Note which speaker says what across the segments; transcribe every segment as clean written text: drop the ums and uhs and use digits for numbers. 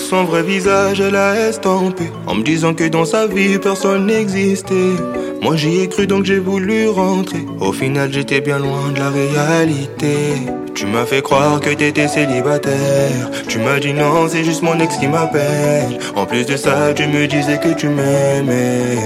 Speaker 1: son vrai visage, elle a estampé, en me disant que dans sa vie personne n'existait. Moi j'y ai cru donc j'ai voulu rentrer. Au final j'étais bien loin de la réalité. Tu m'as fait croire que t'étais célibataire. Tu m'as dit non, c'est juste mon ex qui m'appelle. En plus de ça, tu me disais que tu m'aimais.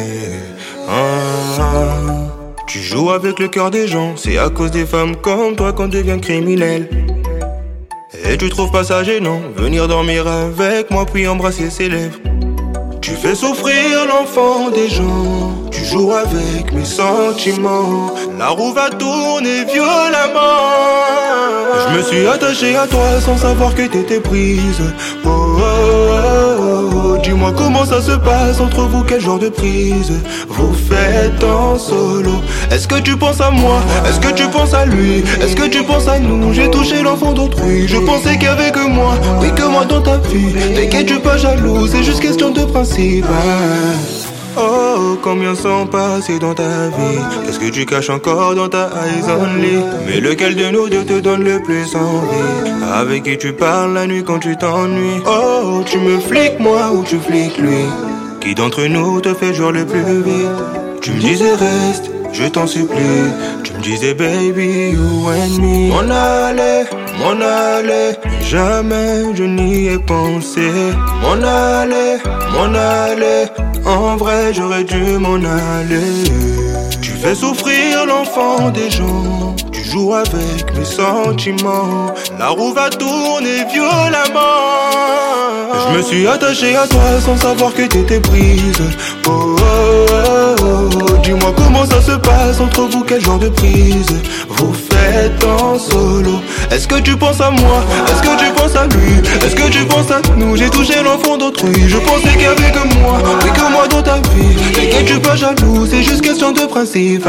Speaker 1: Tu joues avec le cœur des gens. C'est à cause des femmes comme toi qu'on devient criminel. Et tu trouves pas ça gênant, venir dormir avec moi puis embrasser ses lèvres. Tu fais souffrir l'enfant des gens. Tu joues avec mes sentiments. La roue va tourner violemment. Je me suis attaché à toi sans savoir que t'étais prise. Oh, oh, oh, oh. Dis-moi comment ça se passe entre vous, quel genre de prise vous faites en solo. Est-ce que tu penses à moi? Est-ce que tu penses à lui? Est-ce que tu penses à nous? J'ai touché l'enfant d'autrui. Je pensais qu'il y avait que moi, oui que moi dans ta vie. T'inquiète, je suis pas jaloux, c'est juste question de principe. Oh, combien sont passés dans ta vie? Qu'est-ce que tu caches encore dans ta eyes only? Mais lequel de nous deux te donne le plus envie? Avec qui tu parles la nuit quand tu t'ennuies? Oh, tu me fliques moi ou tu fliques lui? Qui d'entre nous te fait jouer le plus vite? Tu me disais reste, je t'en supplie. Tu me disais baby, you and me. M'en aller, jamais je n'y ai pensé. M'en aller, en vrai j'aurais dû m'en aller. Tu fais souffrir l'enfant des gens. Tu joues avec mes sentiments. La roue va tourner violemment. Je me suis attaché à toi sans savoir que t'étais prise. Oh, oh, oh, oh. Dis-moi comment ça se passe entre vous, quel genre de prise vous faites en solo. Est-ce que tu penses à moi? Est-ce que tu penses à lui? Est-ce que tu penses à nous? J'ai touché l'enfant d'autrui. Je pensais qu'il y avait que moi, oui que moi dans ta vie. T'inquiète, je suis pas jaloux, c'est juste question de principe.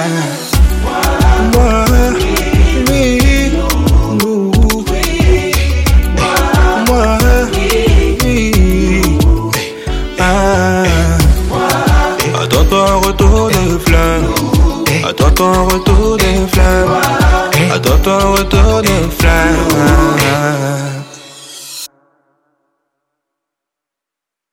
Speaker 1: Moi, oui, nous. Moi, oui. Attends-toi un retour de flamme. Attends-toi un retour de flamme. Attends-toi un retour de flamme.